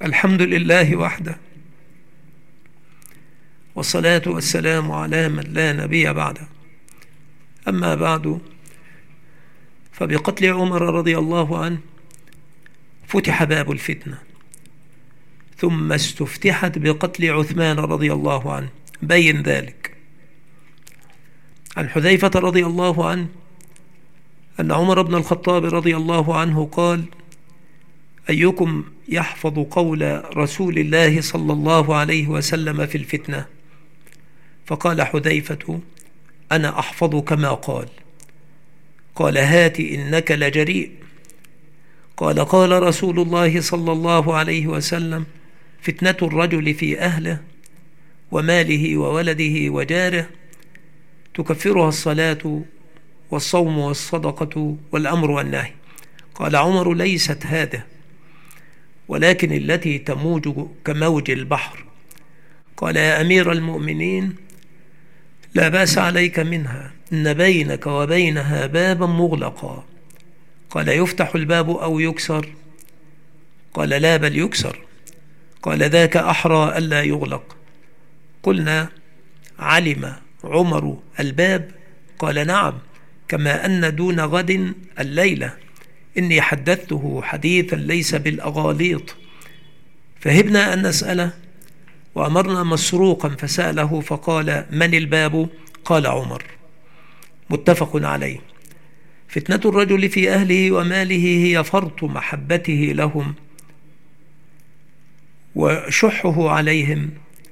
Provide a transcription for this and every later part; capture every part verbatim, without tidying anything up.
الحمد لله وحده، والصلاة والسلام على من لا نبي بعده. أما بعد، فبقتل عمر رضي الله عنه فتح باب الفتنة، ثم استفتحت بقتل عثمان رضي الله عنه. بين ذلك عن حذيفة رضي الله عنه أن عمر بن الخطاب رضي الله عنه قال: أيكم يحفظ قول رسول الله صلى الله عليه وسلم في الفتنة؟ فقال حذيفة: أنا أحفظ كما قال. قال: هات إنك لجريء. قال: قال رسول الله صلى الله عليه وسلم: فتنة الرجل في أهله وماله وولده وجاره تكفرها الصلاة والصوم والصدقة والأمر والنهي. قال عمر: ليست هذه، ولكن التي تموج كموج البحر. قال: يا أمير المؤمنين، لا بأس عليك منها، إن بينك وبينها بابا مغلقا. قال: يفتح الباب أو يكسر؟ قال: لا، بل يكسر. قال: ذاك أحرى ألا يغلق. قلنا: علم عمر الباب؟ قال: نعم، كما أن دون غد الليلة إني حدثته حديثا ليس بالأغاليط. فهبنا أن نسأله، وأمرنا مسروقا فسأله فقال: من الباب؟ قال: عمر. متفق عليه. فتنة الرجل في أهله وماله هي فرط محبته لهم وشحه عليهم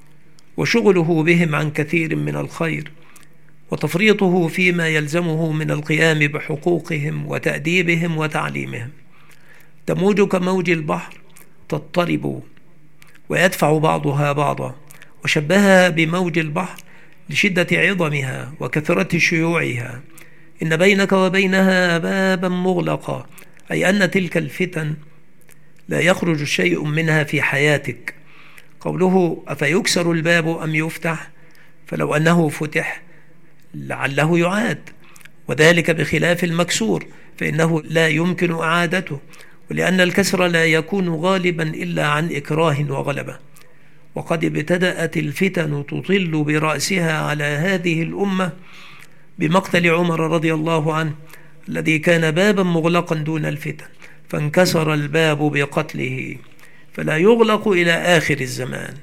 وشغله بهم عن كثير من الخير، وتفريطه فيما يلزمه من القيام بحقوقهم وتأديبهم وتعليمهم. تموج كموج البحر، تضطرب ويدفع بعضها بعضا، وشبهها بموج البحر لشدة عظمها وكثرة شيوعها. إن بينك وبينها بابا مغلقا، أي أن تلك الفتن لا يخرج شيء منها في حياتك. قوله: أفيكسر الباب أم يفتح؟ فلو أنه فتح لعله يعاد، وذلك بخلاف المكسور فإنه لا يمكن إعادته، ولأن الكسر لا يكون غالبا إلا عن إكراه وغلبة. وقد ابتدأت الفتن تطل برأسها على هذه الأمة بمقتل عمر رضي الله عنه، الذي كان بابا مغلقا دون الفتن، فانكسر الباب بقتله، فلا يغلق إلى آخر الزمان.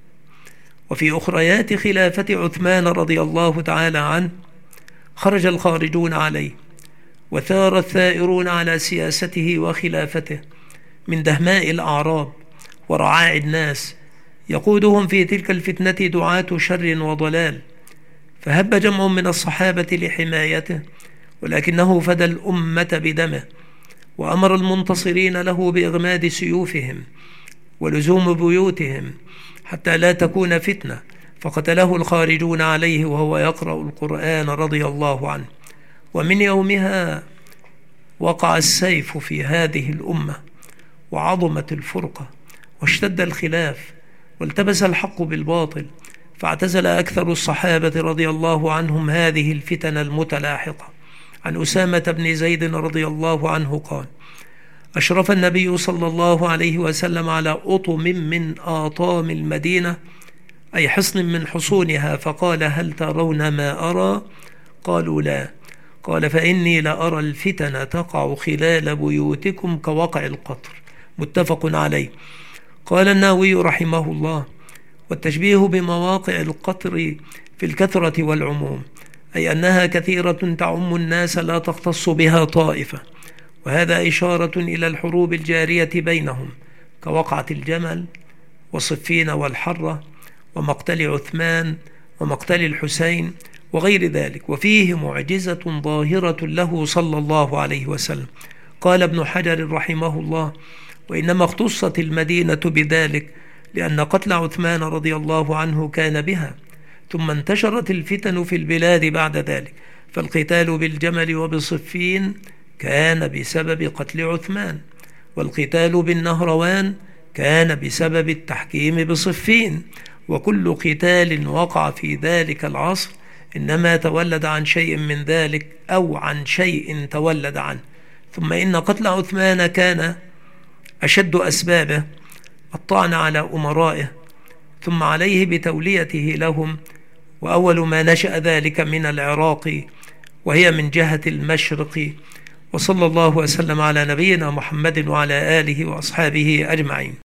وفي أخريات خلافة عثمان رضي الله تعالى عنه خرج الخارجون عليه، وثار الثائرون على سياسته وخلافته من دهماء الأعراب ورعاع الناس، يقودهم في تلك الفتنة دعاة شر وضلال. فهب جمع من الصحابة لحمايته، ولكنه فدى الأمة بدمه، وأمر المنتصرين له بإغماد سيوفهم ولزوم بيوتهم حتى لا تكون فتنة، فقتله الخارجون عليه وهو يقرأ القرآن رضي الله عنه. ومن يومها وقع السيف في هذه الأمة، وعظمت الفرقة، واشتد الخلاف، والتبس الحق بالباطل، فاعتزل أكثر الصحابة رضي الله عنهم هذه الفتن المتلاحقة. عن أسامة بن زيد رضي الله عنه قال: أشرف النبي صلى الله عليه وسلم على أطم من آطام المدينة، أي حصن من حصونها، فقال: هل ترون ما أرى؟ قالوا: لا. قال: فإني لأرى الفتن تقع خلال بيوتكم كوقع القطر. متفق عليه. قال النووي رحمه الله: والتشبيه بمواقع القطر في الكثرة والعموم، أي أنها كثيرة تعم الناس لا تختص بها طائفة، وهذا إشارة إلى الحروب الجارية بينهم كوقعة الجمل وصفين والحرة ومقتل عثمان ومقتل الحسين وغير ذلك، وفيه معجزة ظاهرة له صلى الله عليه وسلم. قال ابن حجر رحمه الله: وإنما اختصت المدينة بذلك لأن قتل عثمان رضي الله عنه كان بها، ثم انتشرت الفتن في البلاد بعد ذلك، فالقتال بالجمل وبصفين كان بسبب قتل عثمان، والقتال بالنهروان كان بسبب التحكيم بصفين، وكل قتال وقع في ذلك العصر إنما تولد عن شيء من ذلك أو عن شيء تولد عنه. ثم إن قتل عثمان كان أشد أسبابه الطعن على أمرائه، ثم عليه بتوليته لهم. وأول ما نشأ ذلك من العراق، وهي من جهة المشرق. وصلى الله وسلم على نبينا محمد وعلى آله وأصحابه أجمعين.